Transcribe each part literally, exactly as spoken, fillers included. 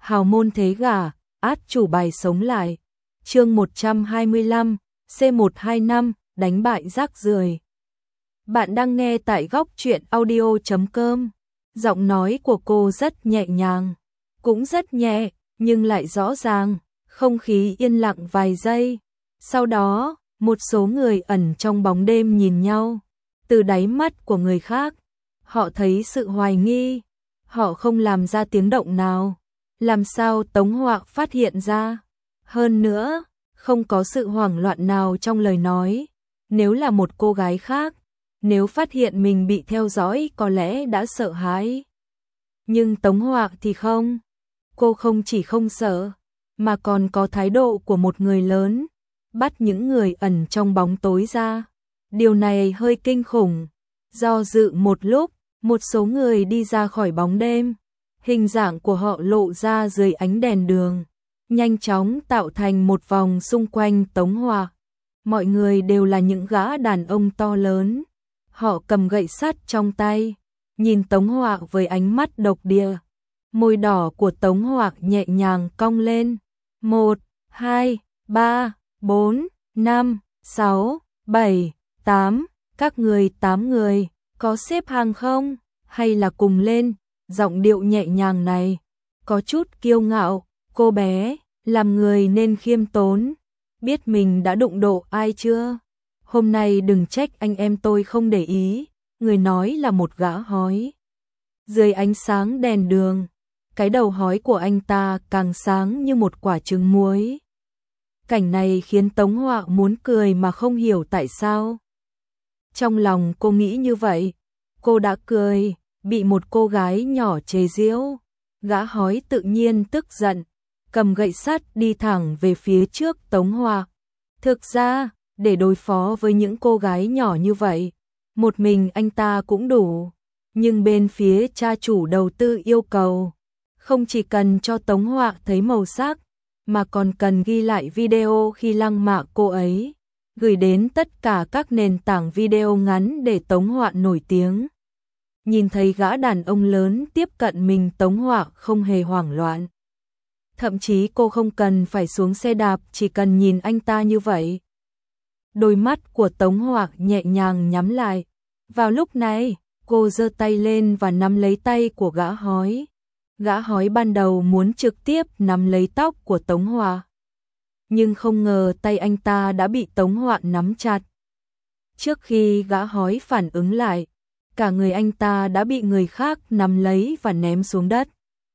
hào môn thế gả, át chủ bài sống lại. Chương một trăm hai mươi lăm, C một hai năm, đánh bại rác rưởi. Bạn đang nghe tại góc truyện audio chấm com. Giọng nói của cô rất nhẹ nhàng, cũng rất nhẹ, nhưng lại rõ ràng. Không khí yên lặng vài giây. Sau đó, một số người ẩn trong bóng đêm nhìn nhau. Từ đáy mắt của người khác, họ thấy sự hoài nghi. Họ không làm ra tiếng động nào. Làm sao Tống Họa phát hiện ra? Hơn nữa, không có sự hoảng loạn nào trong lời nói. Nếu là một cô gái khác, nếu phát hiện mình bị theo dõi có lẽ đã sợ hãi. Nhưng Tống Họa thì không. Cô không chỉ không sợ, mà còn có thái độ của một người lớn, bắt những người ẩn trong bóng tối ra. Điều này hơi kinh khủng. Do dự một lúc, một số người đi ra khỏi bóng đêm. Hình dạng của họ lộ ra dưới ánh đèn đường, nhanh chóng tạo thành một vòng xung quanh Tống Họa. Mọi người đều là những gã đàn ông to lớn. Họ cầm gậy sắt trong tay, nhìn Tống Họa với ánh mắt độc địa. Môi đỏ của Tống Họa nhẹ nhàng cong lên. Một, hai, ba, bốn, năm, sáu, bảy, tám. Các người tám người, có xếp hàng không? Hay là cùng lên? Giọng điệu nhẹ nhàng này, có chút kiêu ngạo. Cô bé, làm người nên khiêm tốn. Biết mình đã đụng độ ai chưa? Hôm nay đừng trách anh em tôi không để ý. Người nói là một gã hói. Dưới ánh sáng đèn đường, cái đầu hói của anh ta càng sáng như một quả trứng muối. Cảnh này khiến Tống Họa muốn cười mà không hiểu tại sao. Trong lòng cô nghĩ như vậy, cô đã cười, bị một cô gái nhỏ chế giễu. Gã hói tự nhiên tức giận, cầm gậy sắt đi thẳng về phía trước Tống Họa. Thực ra, để đối phó với những cô gái nhỏ như vậy, một mình anh ta cũng đủ. Nhưng bên phía cha chủ đầu tư yêu cầu, không chỉ cần cho Tống Họa thấy màu sắc, mà còn cần ghi lại video khi lăng mạ cô ấy, gửi đến tất cả các nền tảng video ngắn để Tống Họa nổi tiếng. Nhìn thấy gã đàn ông lớn tiếp cận mình, Tống Họa không hề hoảng loạn. Thậm chí cô không cần phải xuống xe đạp, chỉ cần nhìn anh ta như vậy. Đôi mắt của Tống Họa nhẹ nhàng nhắm lại. Vào lúc này, cô giơ tay lên và nắm lấy tay của gã hói. Gã hói ban đầu muốn trực tiếp nắm lấy tóc của Tống Họa, nhưng không ngờ tay anh ta đã bị Tống Họa nắm chặt. Trước khi gã hói phản ứng lại, cả người anh ta đã bị người khác nắm lấy và ném xuống đất.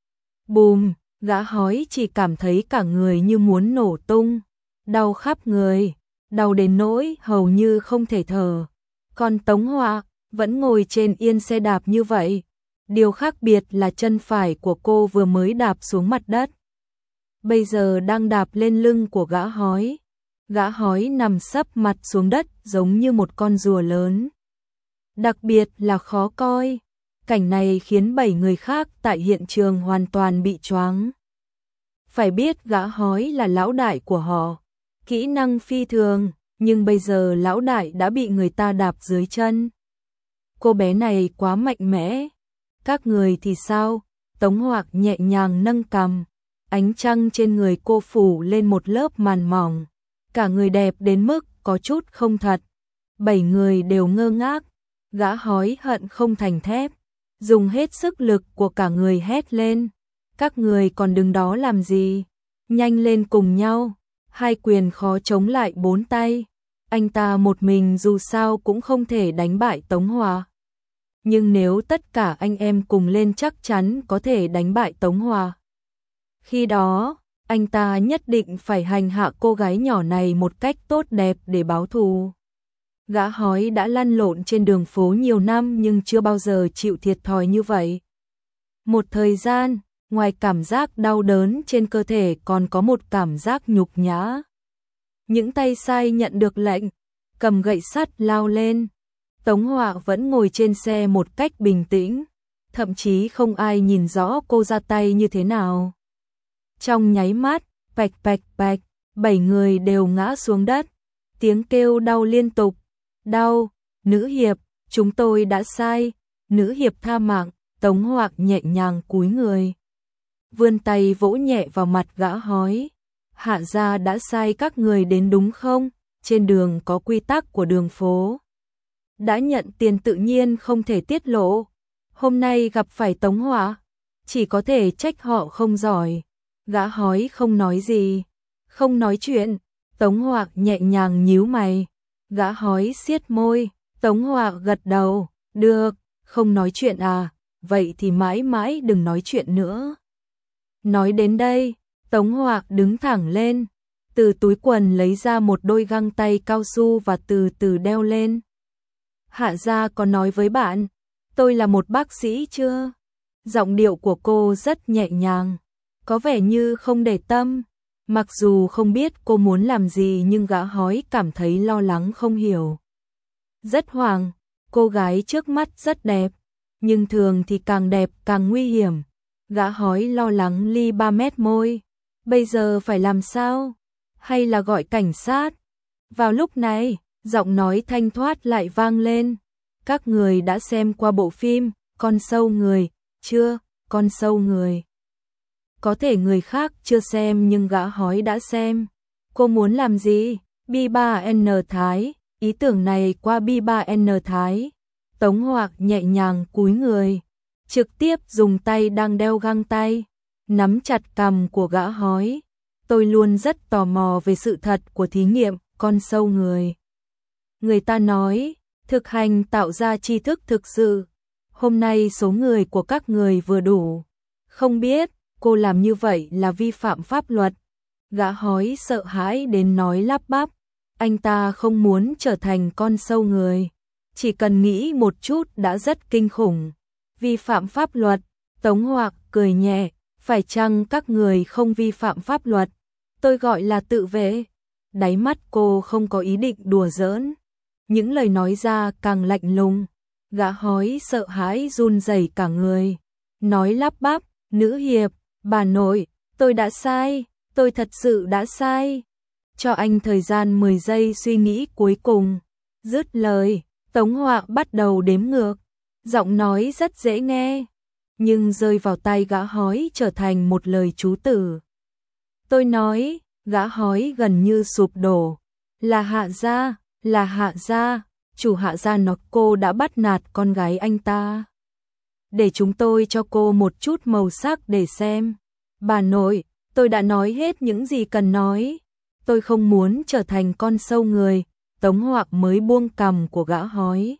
Bùm, gã hói chỉ cảm thấy cả người như muốn nổ tung, đau khắp người, đau đến nỗi hầu như không thể thở. Còn Tống Họa vẫn ngồi trên yên xe đạp như vậy. Điều khác biệt là chân phải của cô vừa mới đạp xuống mặt đất, bây giờ đang đạp lên lưng của gã hói. Gã hói nằm sấp mặt xuống đất giống như một con rùa lớn. Đặc biệt là khó coi. Cảnh này khiến bảy người khác tại hiện trường hoàn toàn bị choáng. Phải biết gã hói là lão đại của họ, kỹ năng phi thường, nhưng bây giờ lão đại đã bị người ta đạp dưới chân. Cô bé này quá mạnh mẽ. Các người thì sao? Tống Họa nhẹ nhàng nâng cằm. Ánh trăng trên người cô phủ lên một lớp màn mỏng. Cả người đẹp đến mức có chút không thật. Bảy người đều ngơ ngác. Gã hói hận không thành thép, dùng hết sức lực của cả người hét lên. Các người còn đứng đó làm gì? Nhanh lên cùng nhau. Hai quyền khó chống lại bốn tay. Anh ta một mình dù sao cũng không thể đánh bại Tống Họa. Nhưng nếu tất cả anh em cùng lên chắc chắn có thể đánh bại Tống Họa. Khi đó, anh ta nhất định phải hành hạ cô gái nhỏ này một cách tốt đẹp để báo thù. Gã hói đã lăn lộn trên đường phố nhiều năm nhưng chưa bao giờ chịu thiệt thòi như vậy. Một thời gian, ngoài cảm giác đau đớn trên cơ thể còn có một cảm giác nhục nhã. Những tay sai nhận được lệnh, cầm gậy sắt lao lên. Tống Họa vẫn ngồi trên xe một cách bình tĩnh, thậm chí không ai nhìn rõ cô ra tay như thế nào. Trong nháy mắt, bạch bạch bạch, bảy người đều ngã xuống đất, tiếng kêu đau liên tục. Đau, nữ hiệp, chúng tôi đã sai, nữ hiệp tha mạng. Tống Họa nhẹ nhàng cúi người. vươn tay vỗ nhẹ vào mặt gã hói. Hạ gia đã sai các người đến đúng không? Trên đường có quy tắc của đường phố. Đã nhận tiền tự nhiên không thể tiết lộ. Hôm nay gặp phải Tống Họa, chỉ có thể trách họ không giỏi. Gã hói không nói gì, không nói chuyện. Tống Họa nhẹ nhàng nhíu mày. Gã hói siết môi. Tống Họa gật đầu. Được, không nói chuyện à, vậy thì mãi mãi đừng nói chuyện nữa. Nói đến đây, Tống Họa đứng thẳng lên, từ túi quần lấy ra một đôi găng tay cao su và từ từ đeo lên. Hạ gia có nói với bạn, tôi là một bác sĩ chưa? Giọng điệu của cô rất nhẹ nhàng, có vẻ như không để tâm. Mặc dù không biết cô muốn làm gì nhưng gã hói cảm thấy lo lắng không hiểu. Rất hoảng, cô gái trước mắt rất đẹp, nhưng thường thì càng đẹp càng nguy hiểm. Gã hói lo lắng ly ba mét môi. Bây giờ phải làm sao? Hay là gọi cảnh sát? Vào lúc này, giọng nói thanh thoát lại vang lên. Các người đã xem qua bộ phim Con sâu người, chưa? Con sâu người. Có thể người khác chưa xem nhưng gã hói đã xem. Cô muốn làm gì? B ba N Thái. Ý tưởng này qua B ba N Thái. Tống Họa nhẹ nhàng cúi người, trực tiếp dùng tay đang đeo găng tay, nắm chặt cằm của gã hói. Tôi luôn rất tò mò về sự thật của thí nghiệm con sâu người. Người ta nói, thực hành tạo ra tri thức thực sự. Hôm nay số người của các người vừa đủ. Không biết, cô làm như vậy là vi phạm pháp luật. Gã hói sợ hãi đến nói lắp bắp. Anh ta không muốn trở thành con sâu người. Chỉ cần nghĩ một chút đã rất kinh khủng. Vi phạm pháp luật. Tống Họa cười nhẹ. Phải chăng các người không vi phạm pháp luật? Tôi gọi là tự vệ. Đáy mắt cô không có ý định đùa giỡn. Những lời nói ra càng lạnh lùng. Gã hói sợ hãi run rẩy cả người. Nói lắp bắp. Nữ hiệp, bà nội, tôi đã sai. Tôi thật sự đã sai. Cho anh thời gian mười giây suy nghĩ cuối cùng. Dứt lời, Tống Họa bắt đầu đếm ngược. Giọng nói rất dễ nghe, nhưng rơi vào tay gã hói trở thành một lời chú tử. Tôi nói, gã hói gần như sụp đổ. Là Hạ gia, là Hạ gia, chủ Hạ gia nó cô đã bắt nạt con gái anh ta. Để chúng tôi cho cô một chút màu sắc để xem. Bà nội, tôi đã nói hết những gì cần nói. Tôi không muốn trở thành con sâu người. Tống Họa mới buông cằm của gã hói.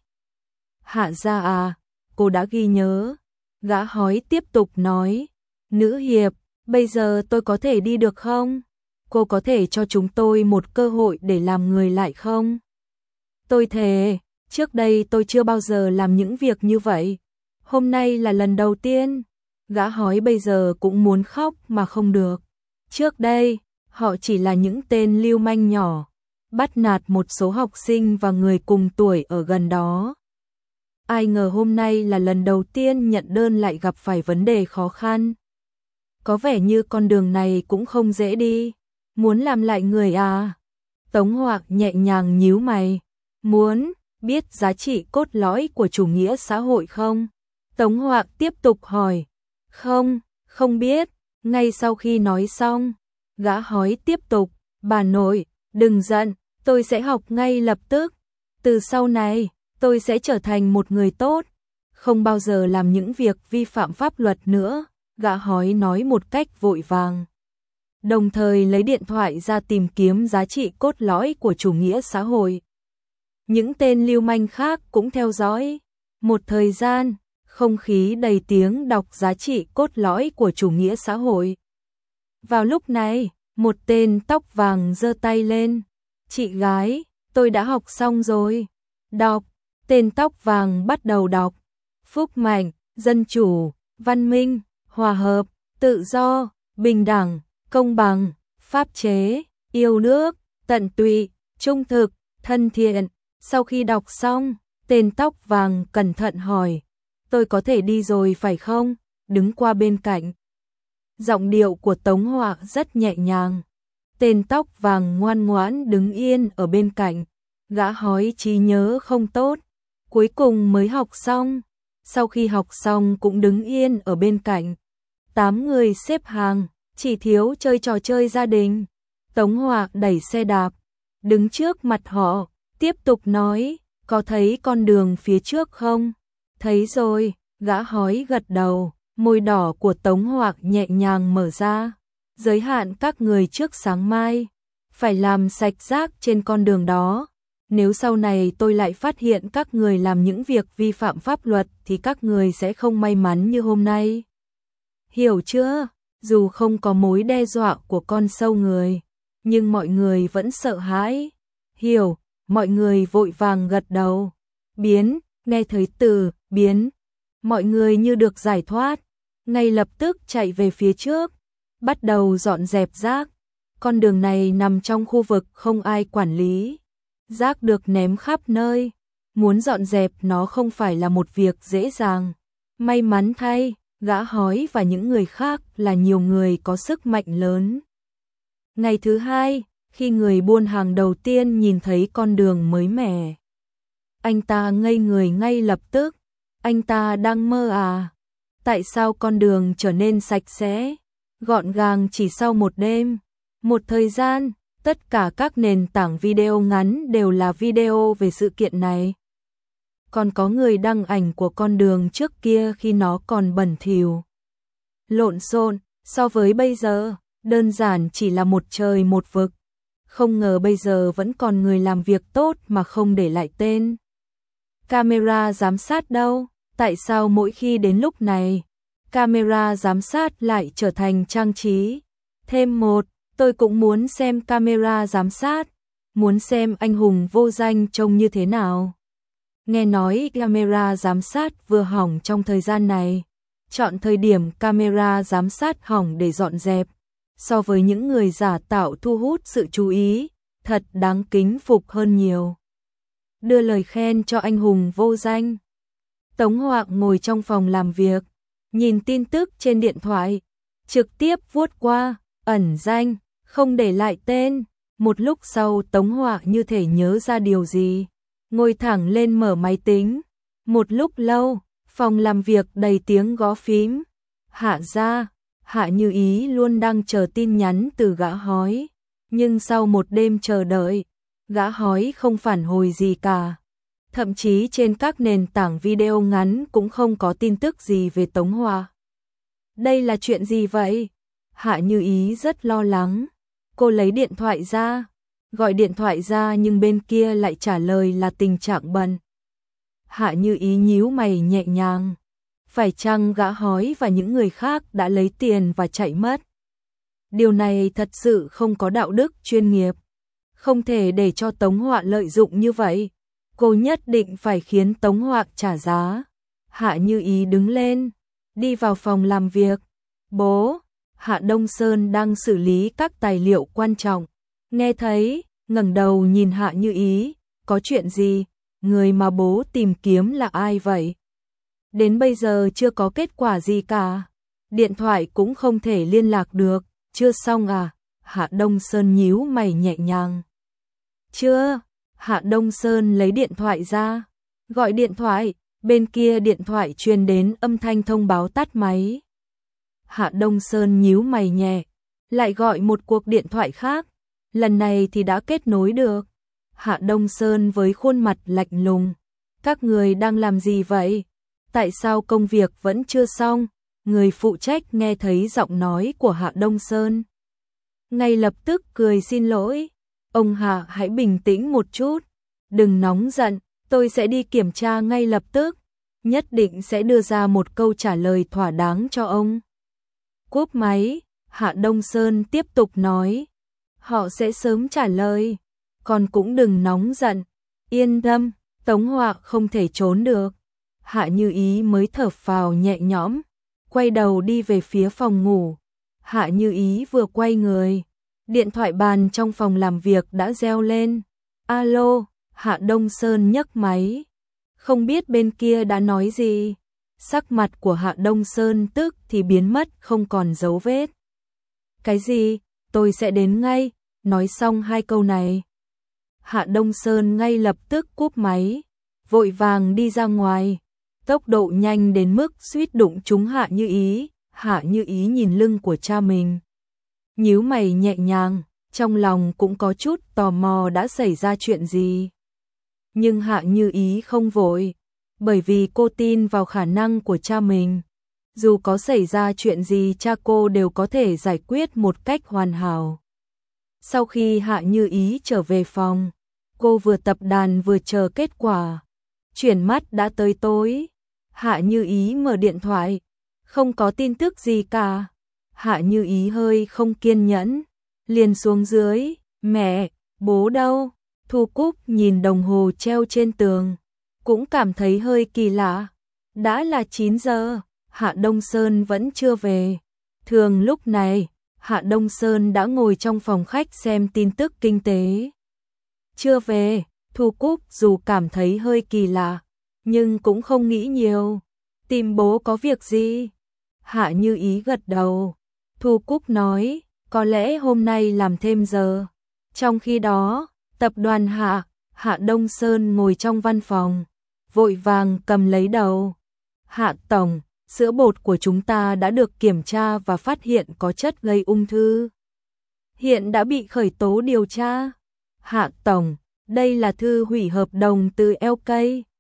Hạ gia à, cô đã ghi nhớ. Gã hói tiếp tục nói. Nữ hiệp, bây giờ tôi có thể đi được không? Cô có thể cho chúng tôi một cơ hội để làm người lại không? Tôi thề, trước đây tôi chưa bao giờ làm những việc như vậy. Hôm nay là lần đầu tiên. Gã hói bây giờ cũng muốn khóc mà không được. Trước đây, họ chỉ là những tên lưu manh nhỏ, bắt nạt một số học sinh và người cùng tuổi ở gần đó. Ai ngờ hôm nay là lần đầu tiên nhận đơn lại gặp phải vấn đề khó khăn. Có vẻ như con đường này cũng không dễ đi. Muốn làm lại người à? Tống Họa nhẹ nhàng nhíu mày. Muốn, biết giá trị cốt lõi của chủ nghĩa xã hội không? Tống Họa tiếp tục hỏi. Không, không biết. Ngay sau khi nói xong, gã hói tiếp tục. Bà nội, đừng giận, tôi sẽ học ngay lập tức. Từ sau này, tôi sẽ trở thành một người tốt, không bao giờ làm những việc vi phạm pháp luật nữa. Gã hói nói một cách vội vàng, đồng thời lấy điện thoại ra tìm kiếm giá trị cốt lõi của chủ nghĩa xã hội. Những tên lưu manh khác cũng theo dõi. Một thời gian, không khí đầy tiếng đọc giá trị cốt lõi của chủ nghĩa xã hội. Vào lúc này, một tên tóc vàng giơ tay lên. Chị gái, tôi đã học xong rồi. Đọc, tên tóc vàng bắt đầu đọc. Phúc mạnh, dân chủ, văn minh, hòa hợp, tự do, bình đẳng, công bằng, pháp chế, yêu nước, tận tụy, trung thực, thân thiện. Sau khi đọc xong, tên tóc vàng cẩn thận hỏi. Tôi có thể đi rồi phải không? Đứng qua bên cạnh. Giọng điệu của Tống Họa rất nhẹ nhàng. Tên tóc vàng ngoan ngoãn đứng yên ở bên cạnh. Gã hói trí nhớ không tốt, cuối cùng mới học xong. Sau khi học xong cũng đứng yên ở bên cạnh. Tám người xếp hàng, chỉ thiếu chơi trò chơi gia đình. Tống Họa đẩy xe đạp, đứng trước mặt họ, tiếp tục nói, có thấy con đường phía trước không? Thấy rồi, gã hói gật đầu, môi đỏ của Tống Họa nhẹ nhàng mở ra. Giới hạn các người trước sáng mai, phải làm sạch rác trên con đường đó. Nếu sau này tôi lại phát hiện các người làm những việc vi phạm pháp luật thì các người sẽ không may mắn như hôm nay. Hiểu chưa? Dù không có mối đe dọa của con sâu người, nhưng mọi người vẫn sợ hãi. Hiểu, mọi người vội vàng gật đầu. Biến, nghe thấy từ biến, mọi người như được giải thoát, ngay lập tức chạy về phía trước, bắt đầu dọn dẹp rác. Con đường này nằm trong khu vực không ai quản lý. Rác được ném khắp nơi, muốn dọn dẹp nó không phải là một việc dễ dàng. May mắn thay, gã hói và những người khác là nhiều người có sức mạnh lớn. Ngày thứ hai, khi người buôn hàng đầu tiên nhìn thấy con đường mới mẻ, anh ta ngây người ngay lập tức. Anh ta đang mơ à? Tại sao con đường trở nên sạch sẽ, gọn gàng chỉ sau một đêm? Một thời gian, tất cả các nền tảng video ngắn đều là video về sự kiện này. Còn có người đăng ảnh của con đường trước kia khi nó còn bẩn thỉu, lộn xộn, so với bây giờ, đơn giản chỉ là một trời một vực. Không ngờ bây giờ vẫn còn người làm việc tốt mà không để lại tên. Camera giám sát đâu? Tại sao mỗi khi đến lúc này, camera giám sát lại trở thành trang trí? Thêm một, tôi cũng muốn xem camera giám sát, muốn xem anh hùng vô danh trông như thế nào. Nghe nói camera giám sát vừa hỏng trong thời gian này, chọn thời điểm camera giám sát hỏng để dọn dẹp. So với những người giả tạo thu hút sự chú ý, thật đáng kính phục hơn nhiều. Đưa lời khen cho anh hùng vô danh. Tống Họa ngồi trong phòng làm việc, nhìn tin tức trên điện thoại, trực tiếp vuốt qua, ẩn danh, không để lại tên. Một lúc sau Tống Họa như thể nhớ ra điều gì, ngồi thẳng lên mở máy tính. Một lúc lâu, phòng làm việc đầy tiếng gõ phím. Hạ ra, Hạ Như Ý luôn đang chờ tin nhắn từ gã hói, nhưng sau một đêm chờ đợi, gã hói không phản hồi gì cả. Thậm chí trên các nền tảng video ngắn cũng không có tin tức gì về Tống Họa. Đây là chuyện gì vậy? Hạ Như Ý rất lo lắng. Cô lấy điện thoại ra, gọi điện thoại ra nhưng bên kia lại trả lời là tình trạng bận. Hạ Như Ý nhíu mày nhẹ nhàng. Phải chăng gã hói và những người khác đã lấy tiền và chạy mất? Điều này thật sự không có đạo đức chuyên nghiệp. Không thể để cho Tống Họa lợi dụng như vậy. Cô nhất định phải khiến Tống Họa trả giá. Hạ Như Ý đứng lên, đi vào phòng làm việc. Bố, Hạ Đông Sơn đang xử lý các tài liệu quan trọng. Nghe thấy, ngẩng đầu nhìn Hạ Như Ý, có chuyện gì? Người mà bố tìm kiếm là ai vậy? Đến bây giờ chưa có kết quả gì cả. Điện thoại cũng không thể liên lạc được. Chưa xong à? Hạ Đông Sơn nhíu mày nhẹ nhàng. Chưa. Hạ Đông Sơn lấy điện thoại ra, gọi điện thoại, bên kia điện thoại truyền đến âm thanh thông báo tắt máy. Hạ Đông Sơn nhíu mày nhẹ, lại gọi một cuộc điện thoại khác, lần này thì đã kết nối được. Hạ Đông Sơn với khuôn mặt lạnh lùng, các người đang làm gì vậy? Tại sao công việc vẫn chưa xong? Người phụ trách nghe thấy giọng nói của Hạ Đông Sơn, ngay lập tức cười xin lỗi. Ông Hạ hãy bình tĩnh một chút, đừng nóng giận, tôi sẽ đi kiểm tra ngay lập tức, nhất định sẽ đưa ra một câu trả lời thỏa đáng cho ông. Cúp máy, Hạ Đông Sơn tiếp tục nói, họ sẽ sớm trả lời, còn cũng đừng nóng giận, yên tâm, Tống Họa không thể trốn được. Hạ Như Ý mới thở phào nhẹ nhõm, quay đầu đi về phía phòng ngủ. Hạ Như Ý vừa quay người, điện thoại bàn trong phòng làm việc đã reo lên. Alo, Hạ Đông Sơn nhấc máy. Không biết bên kia đã nói gì. Sắc mặt của Hạ Đông Sơn tức thì biến mất không còn dấu vết. Cái gì? Tôi sẽ đến ngay. Nói xong hai câu này, Hạ Đông Sơn ngay lập tức cúp máy, vội vàng đi ra ngoài. Tốc độ nhanh đến mức suýt đụng trúng Hạ Như Ý. Hạ Như Ý nhìn lưng của cha mình, nhíu mày nhẹ nhàng, trong lòng cũng có chút tò mò đã xảy ra chuyện gì. Nhưng Hạ Như Ý không vội, bởi vì cô tin vào khả năng của cha mình. Dù có xảy ra chuyện gì cha cô đều có thể giải quyết một cách hoàn hảo. Sau khi Hạ Như Ý trở về phòng, cô vừa tập đàn vừa chờ kết quả. Chuyển mắt đã tới tối, Hạ Như Ý mở điện thoại, không có tin tức gì cả. Hạ Như Ý hơi không kiên nhẫn, liền xuống dưới, mẹ, bố đâu? Thu Cúc nhìn đồng hồ treo trên tường, cũng cảm thấy hơi kỳ lạ. Đã là chín giờ, Hạ Đông Sơn vẫn chưa về. Thường lúc này, Hạ Đông Sơn đã ngồi trong phòng khách xem tin tức kinh tế. Chưa về, Thu Cúc dù cảm thấy hơi kỳ lạ, nhưng cũng không nghĩ nhiều. Tìm bố có việc gì? Hạ Như Ý gật đầu. Thu Cúc nói, có lẽ hôm nay làm thêm giờ. Trong khi đó, tập đoàn Hạ, Hạ Đông Sơn ngồi trong văn phòng, vội vàng cầm lấy đầu. Hạ Tổng, sữa bột của chúng ta đã được kiểm tra và phát hiện có chất gây ung thư. Hiện đã bị khởi tố điều tra. Hạ Tổng, đây là thư hủy hợp đồng từ lờ ca.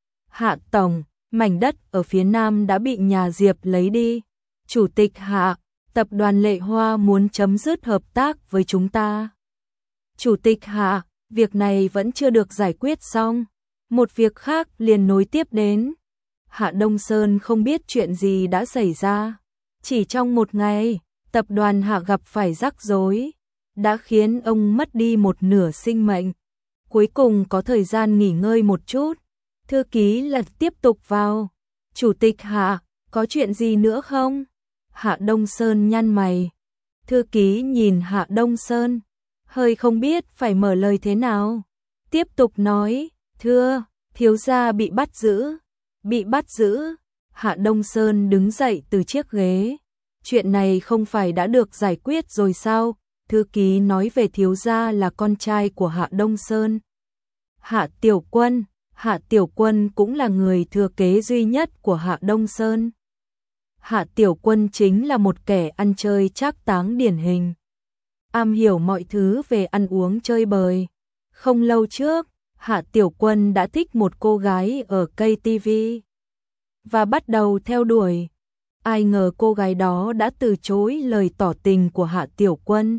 Hạ Tổng, mảnh đất ở phía Nam đã bị nhà Diệp lấy đi. Chủ tịch Hạ, tập đoàn Lệ Hoa muốn chấm dứt hợp tác với chúng ta. Chủ tịch Hạ, việc này vẫn chưa được giải quyết xong. Một việc khác liền nối tiếp đến. Hạ Đông Sơn không biết chuyện gì đã xảy ra. Chỉ trong một ngày, tập đoàn Hạ gặp phải rắc rối, đã khiến ông mất đi một nửa sinh mệnh. Cuối cùng có thời gian nghỉ ngơi một chút. Thư ký lật tiếp tục vào. Chủ tịch Hạ, có chuyện gì nữa không? Hạ Đông Sơn nhăn mày. Thư ký nhìn Hạ Đông Sơn, hơi không biết phải mở lời thế nào. Tiếp tục nói, thưa, thiếu gia bị bắt giữ. Bị bắt giữ. Hạ Đông Sơn đứng dậy từ chiếc ghế. Chuyện này không phải đã được giải quyết rồi sao? Thư ký nói về thiếu gia là con trai của Hạ Đông Sơn. Hạ Tiểu Quân, Hạ Tiểu Quân cũng là người thừa kế duy nhất của Hạ Đông Sơn. Hạ Tiểu Quân chính là một kẻ ăn chơi trác táng điển hình, am hiểu mọi thứ về ăn uống chơi bời. Không lâu trước, Hạ Tiểu Quân đã thích một cô gái ở cây ti vi và bắt đầu theo đuổi. Ai ngờ cô gái đó đã từ chối lời tỏ tình của Hạ Tiểu Quân.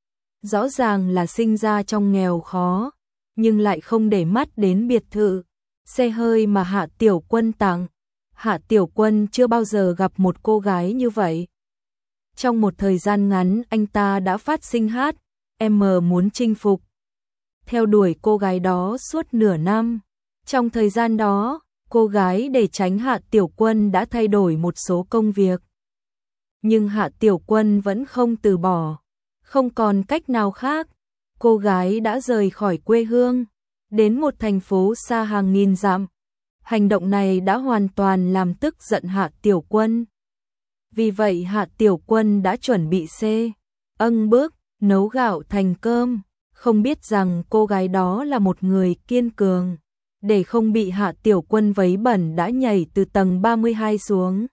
Rõ ràng là sinh ra trong nghèo khó, nhưng lại không để mắt đến biệt thự, xe hơi mà Hạ Tiểu Quân tặng. Hạ Tiểu Quân chưa bao giờ gặp một cô gái như vậy. Trong một thời gian ngắn anh ta đã phát sinh hát, em muốn chinh phục. Theo đuổi cô gái đó suốt nửa năm. Trong thời gian đó, cô gái để tránh Hạ Tiểu Quân đã thay đổi một số công việc. Nhưng Hạ Tiểu Quân vẫn không từ bỏ. Không còn cách nào khác, cô gái đã rời khỏi quê hương, đến một thành phố xa hàng nghìn dặm. Hành động này đã hoàn toàn làm tức giận Hạ Tiểu Quân. Vì vậy Hạ Tiểu Quân đã chuẩn bị xê, âng bước, nấu gạo thành cơm. Không biết rằng cô gái đó là một người kiên cường. Để không bị Hạ Tiểu Quân vấy bẩn đã nhảy từ tầng ba mươi hai xuống.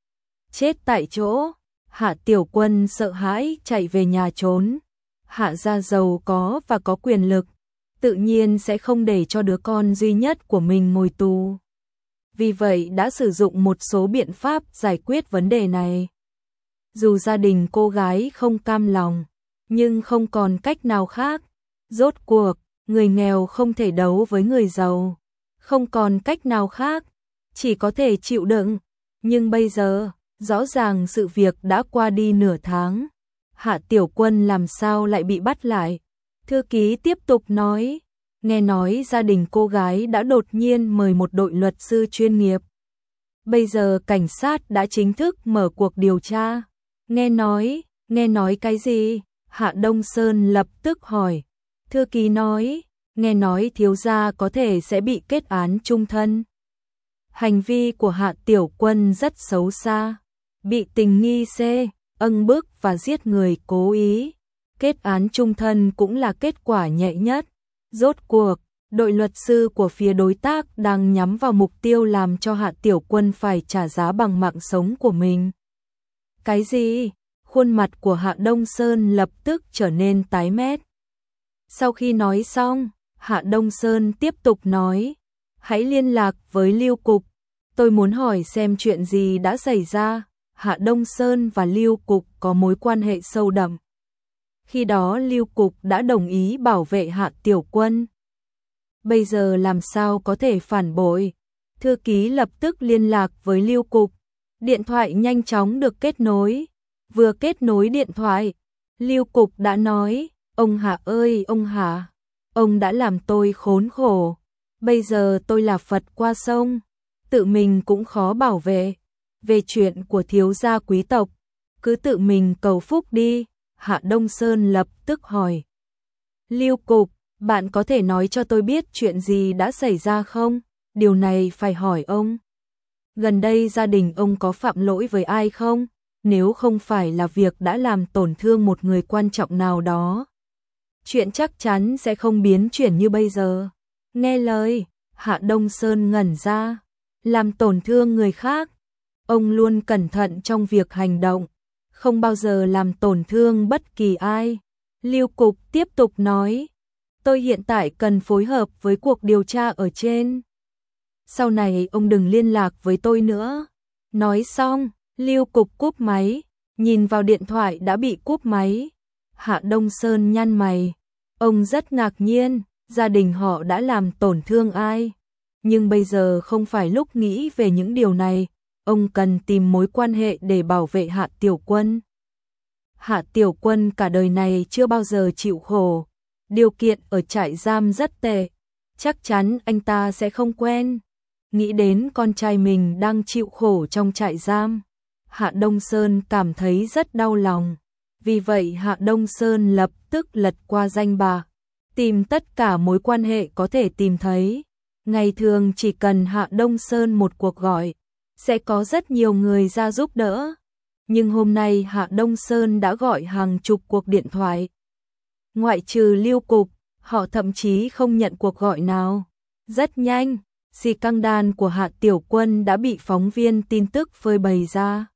Chết tại chỗ, Hạ Tiểu Quân sợ hãi chạy về nhà trốn. Hạ gia giàu có và có quyền lực, tự nhiên sẽ không để cho đứa con duy nhất của mình ngồi tù. Vì vậy đã sử dụng một số biện pháp giải quyết vấn đề này. Dù gia đình cô gái không cam lòng, nhưng không còn cách nào khác. Rốt cuộc, người nghèo không thể đấu với người giàu. Không còn cách nào khác, chỉ có thể chịu đựng. Nhưng bây giờ, rõ ràng sự việc đã qua đi nửa tháng. Hạ Tiểu Quân làm sao lại bị bắt lại? Thư ký tiếp tục nói, nghe nói gia đình cô gái đã đột nhiên mời một đội luật sư chuyên nghiệp. Bây giờ cảnh sát đã chính thức mở cuộc điều tra. Nghe nói, nghe nói cái gì? Hạ Đông Sơn lập tức hỏi. Thư ký nói, nghe nói thiếu gia có thể sẽ bị kết án chung thân. Hành vi của Hạ Tiểu Quân rất xấu xa, bị tình nghi xê, âng bức và giết người cố ý. Kết án chung thân cũng là kết quả nhẹ nhất. Rốt cuộc, đội luật sư của phía đối tác đang nhắm vào mục tiêu làm cho Hạ Tiểu Quân phải trả giá bằng mạng sống của mình. Cái gì? Khuôn mặt của Hạ Đông Sơn lập tức trở nên tái mét. Sau khi nói xong, Hạ Đông Sơn tiếp tục nói, hãy liên lạc với Lưu Cục, tôi muốn hỏi xem chuyện gì đã xảy ra. Hạ Đông Sơn và Lưu Cục có mối quan hệ sâu đậm. Khi đó Lưu Cục đã đồng ý bảo vệ Hạ Tiểu Quân. Bây giờ làm sao có thể phản bội? Thư ký lập tức liên lạc với Lưu Cục. Điện thoại nhanh chóng được kết nối. Vừa kết nối điện thoại, Lưu Cục đã nói, ông Hạ ơi ông Hạ, ông đã làm tôi khốn khổ. Bây giờ tôi là Phật qua sông, tự mình cũng khó bảo vệ. Về chuyện của thiếu gia quý tộc, cứ tự mình cầu phúc đi. Hạ Đông Sơn lập tức hỏi, Lưu Cục, bạn có thể nói cho tôi biết chuyện gì đã xảy ra không? Điều này phải hỏi ông. Gần đây gia đình ông có phạm lỗi với ai không? Nếu không phải là việc đã làm tổn thương một người quan trọng nào đó, chuyện chắc chắn sẽ không biến chuyển như bây giờ. Nghe lời, Hạ Đông Sơn ngẩn ra, làm tổn thương người khác. Ông luôn cẩn thận trong việc hành động, không bao giờ làm tổn thương bất kỳ ai. Lưu Cục tiếp tục nói, tôi hiện tại cần phối hợp với cuộc điều tra ở trên. Sau này ông đừng liên lạc với tôi nữa. Nói xong, Lưu Cục cúp máy, nhìn vào điện thoại đã bị cúp máy. Hạ Đông Sơn nhăn mày, ông rất ngạc nhiên, gia đình họ đã làm tổn thương ai. Nhưng bây giờ không phải lúc nghĩ về những điều này, ông cần tìm mối quan hệ để bảo vệ Hạ Tiểu Quân. Hạ Tiểu Quân cả đời này chưa bao giờ chịu khổ, điều kiện ở trại giam rất tệ, chắc chắn anh ta sẽ không quen. Nghĩ đến con trai mình đang chịu khổ trong trại giam, Hạ Đông Sơn cảm thấy rất đau lòng. Vì vậy Hạ Đông Sơn lập tức lật qua danh bạ, tìm tất cả mối quan hệ có thể tìm thấy. Ngày thường chỉ cần Hạ Đông Sơn một cuộc gọi, sẽ có rất nhiều người ra giúp đỡ. Nhưng hôm nay Hạ Đông Sơn đã gọi hàng chục cuộc điện thoại. Ngoại trừ Lưu Cục, họ thậm chí không nhận cuộc gọi nào. Rất nhanh, xì căng đan của Hạ Tiểu Quân đã bị phóng viên tin tức phơi bày ra.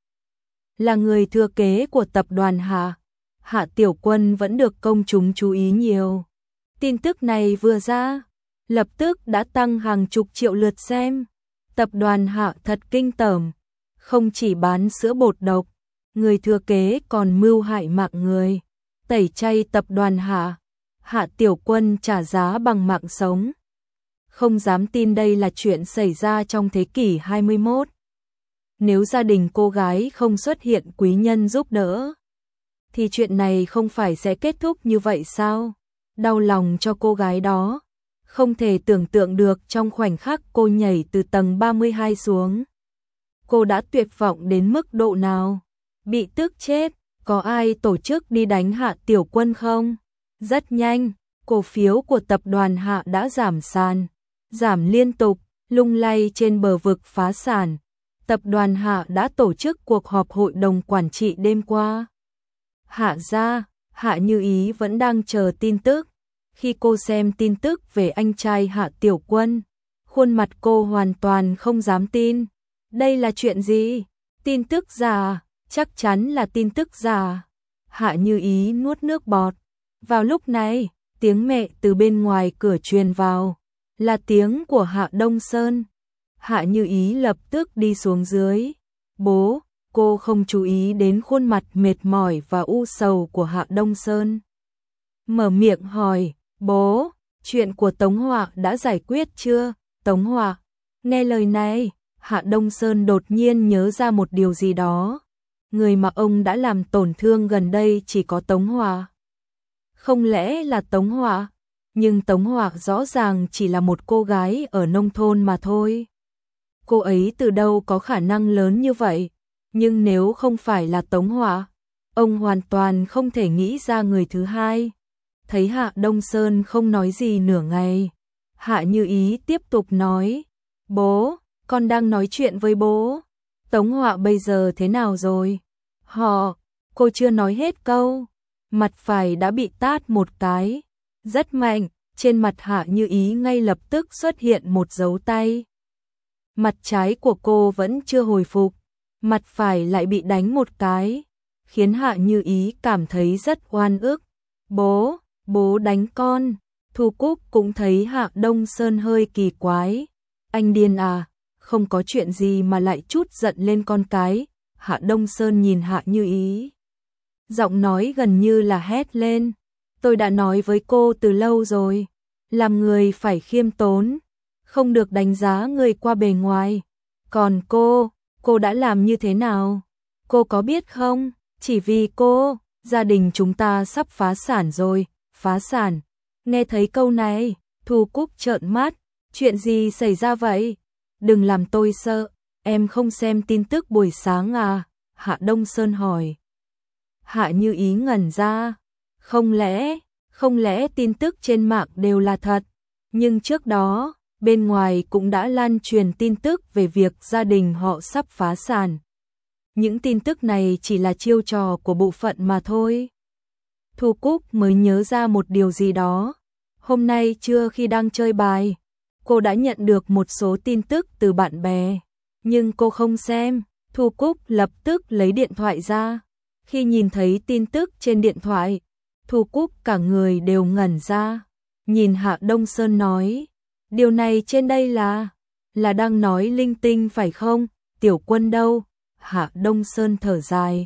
Là người thừa kế của tập đoàn Hạ, Hạ Tiểu Quân vẫn được công chúng chú ý nhiều. Tin tức này vừa ra, lập tức đã tăng hàng chục triệu lượt xem. Tập đoàn Hạ thật kinh tởm, không chỉ bán sữa bột độc, người thừa kế còn mưu hại mạng người, tẩy chay tập đoàn Hạ. Hạ Tiểu Quân trả giá bằng mạng sống. Không dám tin đây là chuyện xảy ra trong thế kỷ hai mươi mốt. Nếu gia đình cô gái không xuất hiện quý nhân giúp đỡ, thì chuyện này không phải sẽ kết thúc như vậy sao? Đau lòng cho cô gái đó. Không thể tưởng tượng được trong khoảnh khắc cô nhảy từ tầng ba mươi hai xuống, cô đã tuyệt vọng đến mức độ nào. Bị tức chết, có ai tổ chức đi đánh Hạ Tiểu Quân không? Rất nhanh, cổ phiếu của tập đoàn Hạ đã giảm sàn, giảm liên tục, lung lay trên bờ vực phá sản. Tập đoàn Hạ đã tổ chức cuộc họp hội đồng quản trị đêm qua. Hạ gia, Hạ Như Ý vẫn đang chờ tin tức. Khi cô xem tin tức về anh trai Hạ Tiểu Quân, khuôn mặt cô hoàn toàn không dám tin. Đây là chuyện gì? Tin tức giả, chắc chắn là tin tức giả. Hạ Như Ý nuốt nước bọt. Vào lúc này, tiếng mẹ từ bên ngoài cửa truyền vào, là tiếng của Hạ Đông Sơn. Hạ Như Ý lập tức đi xuống dưới. Bố, cô không chú ý đến khuôn mặt mệt mỏi và u sầu của Hạ Đông Sơn. Mở miệng hỏi, bố, chuyện của Tống Họa đã giải quyết chưa? Tống Họa, nghe lời này, Hạ Đông Sơn đột nhiên nhớ ra một điều gì đó. Người mà ông đã làm tổn thương gần đây chỉ có Tống Họa. Không lẽ là Tống Họa? Nhưng Tống Họa rõ ràng chỉ là một cô gái ở nông thôn mà thôi. Cô ấy từ đâu có khả năng lớn như vậy? Nhưng nếu không phải là Tống Họa, ông hoàn toàn không thể nghĩ ra người thứ hai. Thấy Hạ Đông Sơn không nói gì nửa ngày, Hạ Như Ý tiếp tục nói, bố, con đang nói chuyện với bố. Tống Họa bây giờ thế nào rồi? Họ, cô chưa nói hết câu, mặt phải đã bị tát một cái, rất mạnh, trên mặt Hạ Như Ý ngay lập tức xuất hiện một dấu tay. Mặt trái của cô vẫn chưa hồi phục, mặt phải lại bị đánh một cái, khiến Hạ Như Ý cảm thấy rất oan ức. Bố, bố đánh con. Thu Cúc cũng thấy Hạ Đông Sơn hơi kỳ quái. Anh điên à, không có chuyện gì mà lại trút giận lên con cái. Hạ Đông Sơn nhìn Hạ Như Ý, giọng nói gần như là hét lên. Tôi đã nói với cô từ lâu rồi, làm người phải khiêm tốn, không được đánh giá người qua bề ngoài. Còn cô, cô đã làm như thế nào? Cô có biết không? Chỉ vì cô, gia đình chúng ta sắp phá sản rồi. Phá sản? Nghe thấy câu này, Thu Cúc trợn mắt. Chuyện gì xảy ra vậy? Đừng làm tôi sợ. Em không xem tin tức buổi sáng à? Hạ Đông Sơn hỏi. Hạ Như Ý ngẩn ra. Không lẽ, không lẽ tin tức trên mạng đều là thật? Nhưng trước đó, bên ngoài cũng đã lan truyền tin tức về việc gia đình họ sắp phá sản. Những tin tức này chỉ là chiêu trò của bộ phận mà thôi. Thu Cúc mới nhớ ra một điều gì đó. Hôm nay trưa khi đang chơi bài, cô đã nhận được một số tin tức từ bạn bè, nhưng cô không xem. Thu Cúc lập tức lấy điện thoại ra. Khi nhìn thấy tin tức trên điện thoại, Thu Cúc cả người đều ngẩn ra. Nhìn Hạ Đông Sơn nói, điều này trên đây là, là đang nói linh tinh phải không? Tiểu Quân đâu? Hạ Đông Sơn thở dài.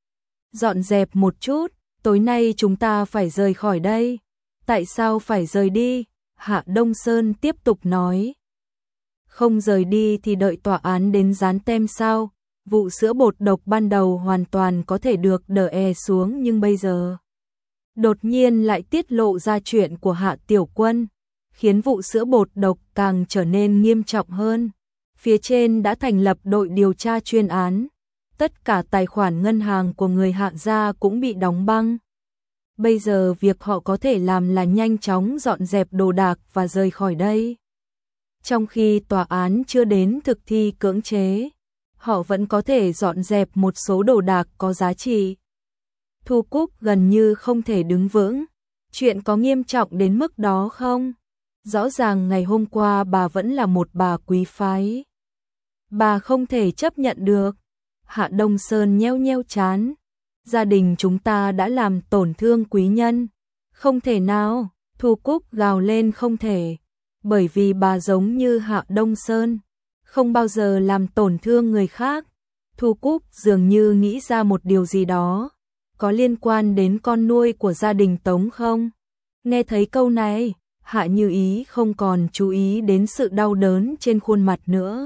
Dọn dẹp một chút, tối nay chúng ta phải rời khỏi đây. Tại sao phải rời đi? Hạ Đông Sơn tiếp tục nói. Không rời đi thì đợi tòa án đến dán tem sao? Vụ sữa bột độc ban đầu hoàn toàn có thể được đè xuống, nhưng bây giờ đột nhiên lại tiết lộ ra chuyện của Hạ Tiểu Quân, khiến vụ sữa bột độc càng trở nên nghiêm trọng hơn. Phía trên đã thành lập đội điều tra chuyên án. Tất cả tài khoản ngân hàng của người Hạ gia cũng bị đóng băng. Bây giờ việc họ có thể làm là nhanh chóng dọn dẹp đồ đạc và rời khỏi đây. Trong khi tòa án chưa đến thực thi cưỡng chế, họ vẫn có thể dọn dẹp một số đồ đạc có giá trị. Thu Cúc gần như không thể đứng vững. Chuyện có nghiêm trọng đến mức đó không? Rõ ràng ngày hôm qua bà vẫn là một bà quý phái. Bà không thể chấp nhận được. Hạ Đông Sơn nheo nheo trán. Gia đình chúng ta đã làm tổn thương quý nhân. Không thể nào. Thu Cúc gào lên không thể. Bởi vì bà giống như Hạ Đông Sơn, không bao giờ làm tổn thương người khác. Thu Cúc dường như nghĩ ra một điều gì đó. Có liên quan đến con nuôi của gia đình Tống không? Nghe thấy câu này, Hạ Như Ý không còn chú ý đến sự đau đớn trên khuôn mặt nữa.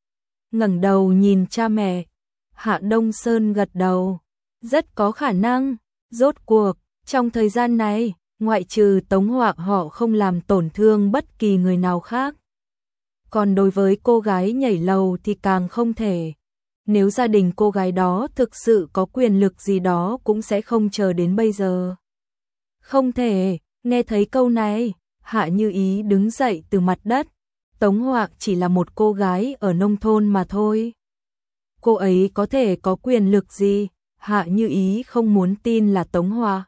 Ngẩng đầu nhìn cha mẹ, Hạ Đông Sơn gật đầu. Rất có khả năng, rốt cuộc, trong thời gian này, ngoại trừ Tống Hoạc họ không làm tổn thương bất kỳ người nào khác. Còn đối với cô gái nhảy lầu thì càng không thể. Nếu gia đình cô gái đó thực sự có quyền lực gì đó cũng sẽ không chờ đến bây giờ. Không thể, nghe thấy câu này, Hạ Như Ý đứng dậy từ mặt đất. Tống Hoạc chỉ là một cô gái ở nông thôn mà thôi. Cô ấy có thể có quyền lực gì? Hạ Như Ý không muốn tin là Tống Hoạc.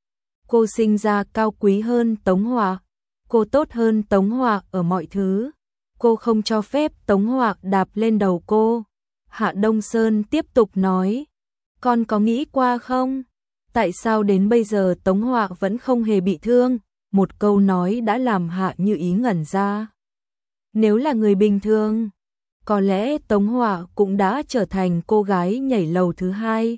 Cô sinh ra cao quý hơn Tống Hoạc. Cô tốt hơn Tống Hoạc ở mọi thứ. Cô không cho phép Tống Hoạc đạp lên đầu cô. Hạ Đông Sơn tiếp tục nói. Con có nghĩ qua không? Tại sao đến bây giờ Tống Hoạc vẫn không hề bị thương? Một câu nói đã làm Hạ Như Ý ngẩn ra. Nếu là người bình thường, có lẽ Tống Hoạc cũng đã trở thành cô gái nhảy lầu thứ hai.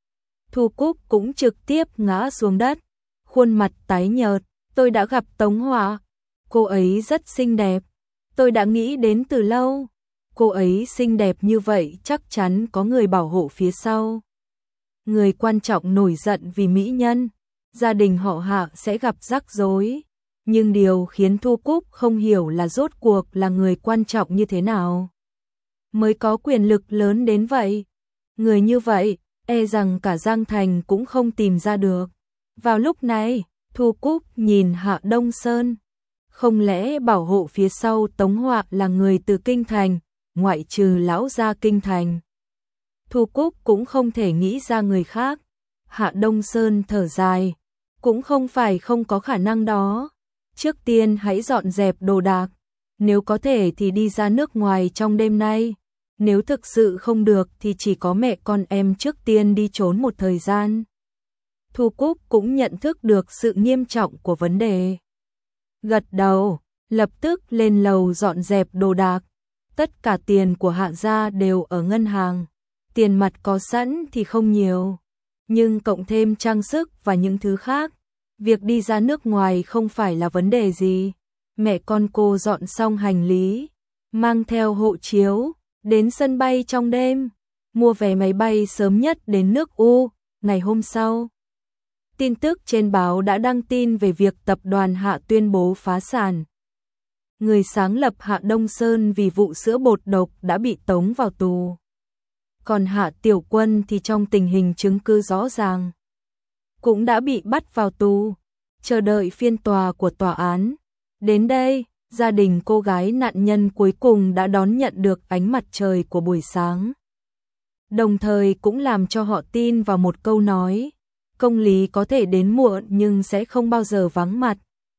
Thu Cúc cũng trực tiếp ngã xuống đất, khuôn mặt tái nhợt. Tôi đã gặp Tống Hoạc. Cô ấy rất xinh đẹp. Tôi đã nghĩ đến từ lâu. Cô ấy xinh đẹp như vậy chắc chắn có người bảo hộ phía sau. Người quan trọng nổi giận vì mỹ nhân, gia đình họ Hạ sẽ gặp rắc rối. Nhưng điều khiến Thu Cúc không hiểu là rốt cuộc là người quan trọng như thế nào mới có quyền lực lớn đến vậy. Người như vậy, e rằng cả Giang Thành cũng không tìm ra được. Vào lúc này, Thu Cúc nhìn Hạ Đông Sơn. Không lẽ bảo hộ phía sau Tống Hoạc là người từ Kinh Thành, ngoại trừ lão gia Kinh Thành? Thu Cúc cũng không thể nghĩ ra người khác. Hạ Đông Sơn thở dài. Cũng không phải không có khả năng đó. Trước tiên hãy dọn dẹp đồ đạc. Nếu có thể thì đi ra nước ngoài trong đêm nay. Nếu thực sự không được thì chỉ có mẹ con em trước tiên đi trốn một thời gian. Thu Cúc cũng nhận thức được sự nghiêm trọng của vấn đề. Gật đầu, lập tức lên lầu dọn dẹp đồ đạc. Tất cả tiền của Hạ gia đều ở ngân hàng. Tiền mặt có sẵn thì không nhiều, nhưng cộng thêm trang sức và những thứ khác, việc đi ra nước ngoài không phải là vấn đề gì. Mẹ con cô dọn xong hành lý, mang theo hộ chiếu, đến sân bay trong đêm, mua vé máy bay sớm nhất đến nước U. Ngày hôm sau, tin tức trên báo đã đăng tin về việc tập đoàn Hạ tuyên bố phá sản. Người sáng lập Hạ Đông Sơn vì vụ sữa bột độc đã bị tống vào tù. Còn Hạ Tiểu Quân thì trong tình hình chứng cứ rõ ràng, cũng đã bị bắt vào tù, chờ đợi phiên tòa của tòa án. Đến đây, gia đình cô gái nạn nhân cuối cùng đã đón nhận được ánh mặt trời của buổi sáng. Đồng thời cũng làm cho họ tin vào một câu nói, công lý có thể đến muộn nhưng sẽ không bao giờ vắng mặt.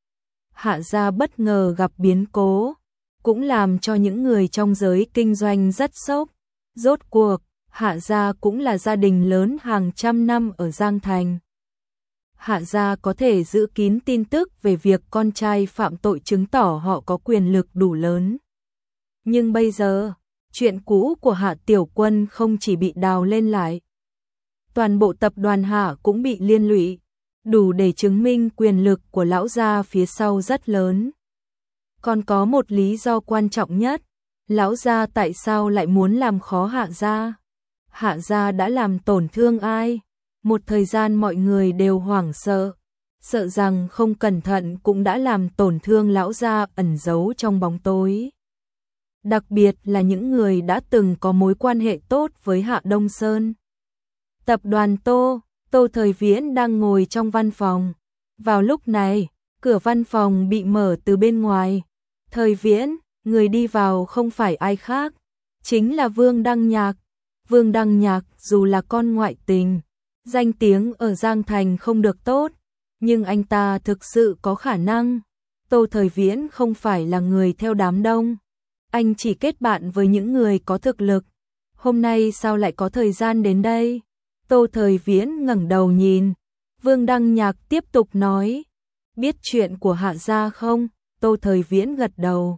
Hạ gia bất ngờ gặp biến cố, cũng làm cho những người trong giới kinh doanh rất sốc. Rốt cuộc, Hạ gia cũng là gia đình lớn hàng trăm năm ở Giang Thành. Hạ gia có thể giữ kín tin tức về việc con trai phạm tội chứng tỏ họ có quyền lực đủ lớn. Nhưng bây giờ, chuyện cũ của Hạ Tiểu Quân không chỉ bị đào lên lại. Toàn bộ tập đoàn Hạ cũng bị liên lụy, đủ để chứng minh quyền lực của lão gia phía sau rất lớn. Còn có một lý do quan trọng nhất, lão gia tại sao lại muốn làm khó Hạ gia? Hạ gia đã làm tổn thương ai? Một thời gian mọi người đều hoảng sợ, sợ rằng không cẩn thận cũng đã làm tổn thương lão gia ẩn giấu trong bóng tối. Đặc biệt là những người đã từng có mối quan hệ tốt với Hạ Đông Sơn. Tập đoàn Tô, Tô Thời Viễn đang ngồi trong văn phòng. Vào lúc này, cửa văn phòng bị mở từ bên ngoài. Thời Viễn, người đi vào không phải ai khác, chính là Vương Đăng Nhạc. Vương Đăng Nhạc dù là con ngoại tình, danh tiếng ở Giang Thành không được tốt, nhưng anh ta thực sự có khả năng. Tô Thời Viễn không phải là người theo đám đông, anh chỉ kết bạn với những người có thực lực. Hôm nay sao lại có thời gian đến đây? Tô Thời Viễn ngẩng đầu nhìn, Vương Đăng Nhạc tiếp tục nói, biết chuyện của Hạ gia không? Tô Thời Viễn gật đầu.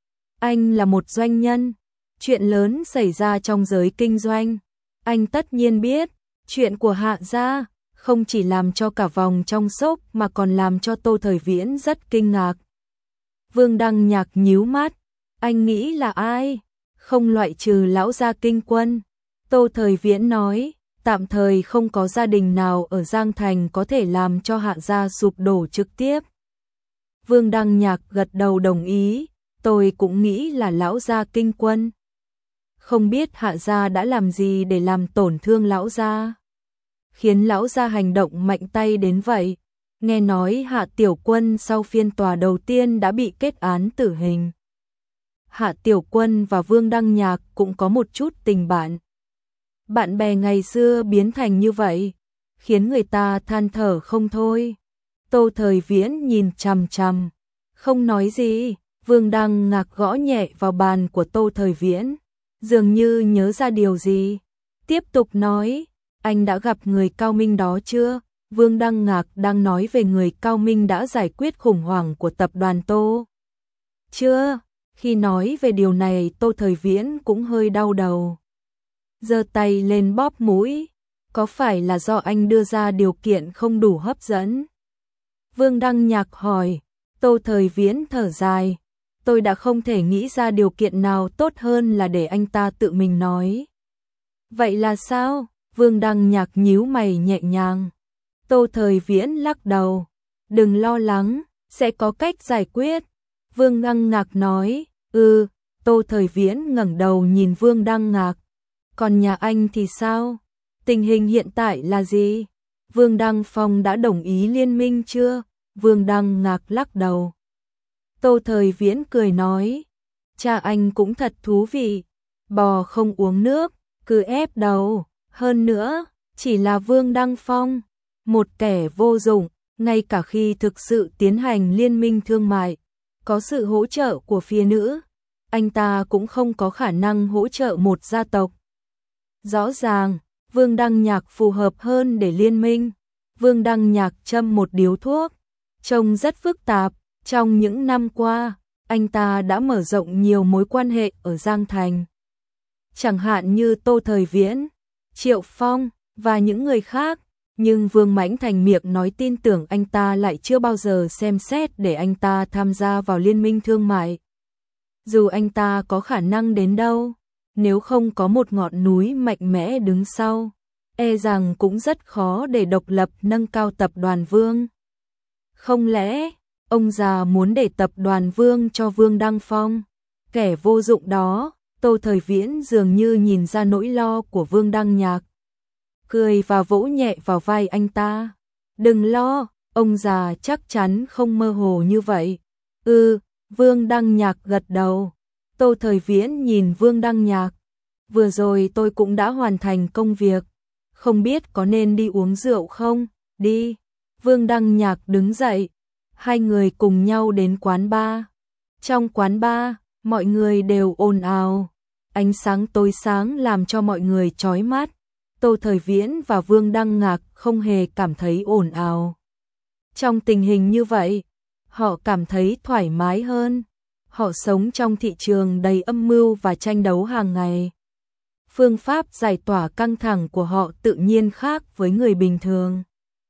Anh là một doanh nhân, chuyện lớn xảy ra trong giới kinh doanh, anh tất nhiên biết. Chuyện của Hạ gia không chỉ làm cho cả vòng trong sốc mà còn làm cho Tô Thời Viễn rất kinh ngạc. Vương Đăng Nhạc nhíu mắt, anh nghĩ là ai? Không loại trừ lão gia Kinh Quân. Tô Thời Viễn nói, tạm thời không có gia đình nào ở Giang Thành có thể làm cho Hạ gia sụp đổ trực tiếp. Vương Đăng Nhạc gật đầu đồng ý, tôi cũng nghĩ là lão gia Kinh Quân. Không biết Hạ gia đã làm gì để làm tổn thương lão gia, khiến lão gia hành động mạnh tay đến vậy. Nghe nói Hạ Tiểu Quân sau phiên tòa đầu tiên đã bị kết án tử hình. Hạ Tiểu Quân và Vương Đăng Nhạc cũng có một chút tình bạn. Bạn bè ngày xưa biến thành như vậy, khiến người ta than thở không thôi. Tô Thời Viễn nhìn chằm chằm, không nói gì. Vương Đăng Nhạc gõ nhẹ vào bàn của Tô Thời Viễn, dường như nhớ ra điều gì. Tiếp tục nói, anh đã gặp người cao minh đó chưa? Vương Đăng Nhạc đang nói về người cao minh đã giải quyết khủng hoảng của tập đoàn Tô. Chưa, khi nói về điều này Tô Thời Viễn cũng hơi đau đầu. Giơ tay lên bóp mũi, có phải là do anh đưa ra điều kiện không đủ hấp dẫn? Vương Đăng Nhạc hỏi. Tô Thời Viễn thở dài, tôi đã không thể nghĩ ra điều kiện nào tốt hơn là để anh ta tự mình nói. Vậy là sao? Vương Đăng Nhạc nhíu mày nhẹ nhàng. Tô Thời Viễn lắc đầu, đừng lo lắng, sẽ có cách giải quyết. Vương Đăng Nhạc nói, ừ. Tô Thời Viễn ngẩng đầu nhìn Vương Đăng Nhạc, còn nhà anh thì sao? Tình hình hiện tại là gì? Vương Đăng Phong đã đồng ý liên minh chưa? Vương Đăng Nhạc lắc đầu. Tô Thời Viễn cười nói, cha anh cũng thật thú vị, bò không uống nước, cứ ép đầu. Hơn nữa, chỉ là Vương Đăng Phong, một kẻ vô dụng, ngay cả khi thực sự tiến hành liên minh thương mại, có sự hỗ trợ của phía nữ, anh ta cũng không có khả năng hỗ trợ một gia tộc. Rõ ràng, Vương Đăng Nhạc phù hợp hơn để liên minh. Vương Đăng Nhạc châm một điếu thuốc, trông rất phức tạp. Trong những năm qua, anh ta đã mở rộng nhiều mối quan hệ ở Giang Thành. Chẳng hạn như Tô Thời Viễn, Triệu Phong và những người khác. Nhưng Vương Mãnh Thành miệng nói tin tưởng anh ta lại chưa bao giờ xem xét để anh ta tham gia vào liên minh thương mại. Dù anh ta có khả năng đến đâu, nếu không có một ngọn núi mạnh mẽ đứng sau, e rằng cũng rất khó để độc lập nâng cao tập đoàn Vương. Không lẽ, ông già muốn để tập đoàn Vương cho Vương Đăng Phong? Kẻ vô dụng đó, Tô Thời Viễn dường như nhìn ra nỗi lo của Vương Đăng Nhạc. Cười và vỗ nhẹ vào vai anh ta. Đừng lo, ông già chắc chắn không mơ hồ như vậy. Ừ, Vương Đăng Nhạc gật đầu. Tô Thời Viễn nhìn Vương Đăng Nhạc. Vừa rồi tôi cũng đã hoàn thành công việc. Không biết có nên đi uống rượu không? Đi. Vương Đăng Nhạc đứng dậy. Hai người cùng nhau đến quán bar. Trong quán bar, mọi người đều ồn ào. Ánh sáng tối sáng làm cho mọi người chói mắt. Tô Thời Viễn và Vương Đăng Nhạc không hề cảm thấy ồn ào. Trong tình hình như vậy, họ cảm thấy thoải mái hơn. Họ sống trong thị trường đầy âm mưu và tranh đấu hàng ngày. Phương pháp giải tỏa căng thẳng của họ tự nhiên khác với người bình thường.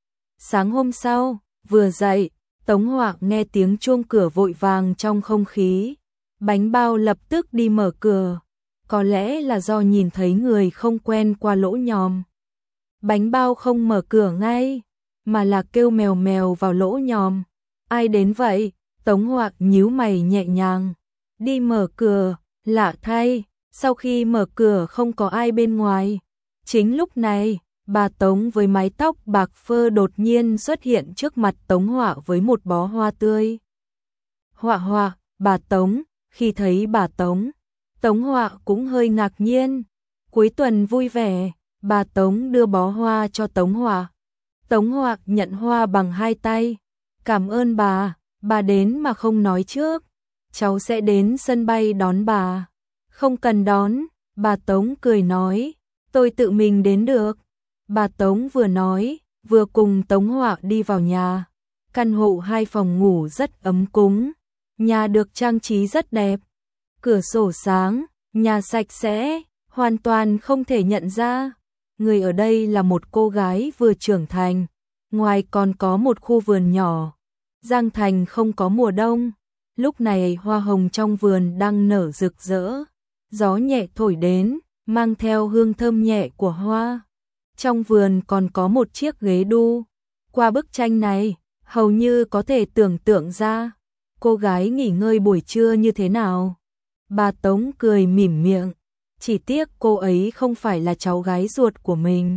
Sáng hôm sau, vừa dậy, Tống Họa nghe tiếng chuông cửa vội vàng trong không khí. Bánh bao lập tức đi mở cửa. Có lẽ là do nhìn thấy người không quen qua lỗ nhòm. Bánh bao không mở cửa ngay, mà là kêu mèo mèo vào lỗ nhòm. Ai đến vậy? Tống Họa nhíu mày nhẹ nhàng. Đi mở cửa, lạ thay, sau khi mở cửa không có ai bên ngoài. Chính lúc này, bà Tống với mái tóc bạc phơ đột nhiên xuất hiện trước mặt Tống Họa với một bó hoa tươi. Họa Họa, bà Tống, khi thấy bà Tống, Tống Họa cũng hơi ngạc nhiên. Cuối tuần vui vẻ, bà Tống đưa bó hoa cho Tống Họa. Tống Họa nhận hoa bằng hai tay. Cảm ơn bà, bà đến mà không nói trước. Cháu sẽ đến sân bay đón bà. Không cần đón, bà Tống cười nói, tôi tự mình đến được. Bà Tống vừa nói, vừa cùng Tống Họa đi vào nhà. Căn hộ hai phòng ngủ rất ấm cúng, nhà được trang trí rất đẹp. Cửa sổ sáng, nhà sạch sẽ, hoàn toàn không thể nhận ra. Người ở đây là một cô gái vừa trưởng thành, ngoài còn có một khu vườn nhỏ. Giang Thành không có mùa đông, lúc này hoa hồng trong vườn đang nở rực rỡ. Gió nhẹ thổi đến, mang theo hương thơm nhẹ của hoa. Trong vườn còn có một chiếc ghế đu. Qua bức tranh này, hầu như có thể tưởng tượng ra cô gái nghỉ ngơi buổi trưa như thế nào. Bà Tống cười mỉm miệng, chỉ tiếc cô ấy không phải là cháu gái ruột của mình.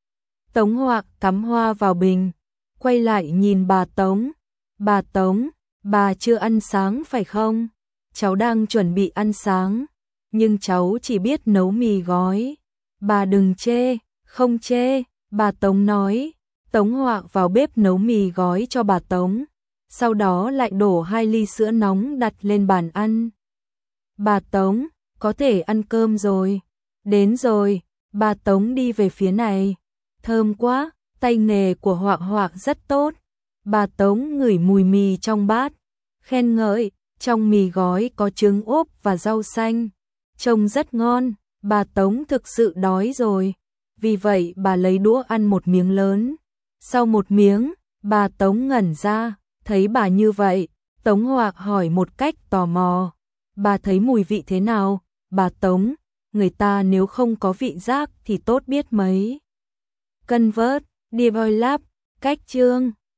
Tống Họa cắm hoa vào bình, quay lại nhìn bà Tống. Bà Tống, bà chưa ăn sáng phải không? Cháu đang chuẩn bị ăn sáng, nhưng cháu chỉ biết nấu mì gói. Bà đừng chê, không chê, bà Tống nói. Tống Họa vào bếp nấu mì gói cho bà Tống, sau đó lại đổ hai ly sữa nóng đặt lên bàn ăn. Bà Tống, có thể ăn cơm rồi. Đến rồi, bà Tống đi về phía này. Thơm quá, tay nghề của Họa Họa rất tốt. Bà Tống ngửi mùi mì trong bát, khen ngợi, trong mì gói có trứng ốp và rau xanh. Trông rất ngon, bà Tống thực sự đói rồi. Vì vậy bà lấy đũa ăn một miếng lớn. Sau một miếng, bà Tống ngẩn ra, thấy bà như vậy, Tống Họa hỏi một cách tò mò. Bà thấy mùi vị thế nào? Bà Tống, người ta nếu không có vị giác thì tốt biết mấy. Convert, Develop, cách chương.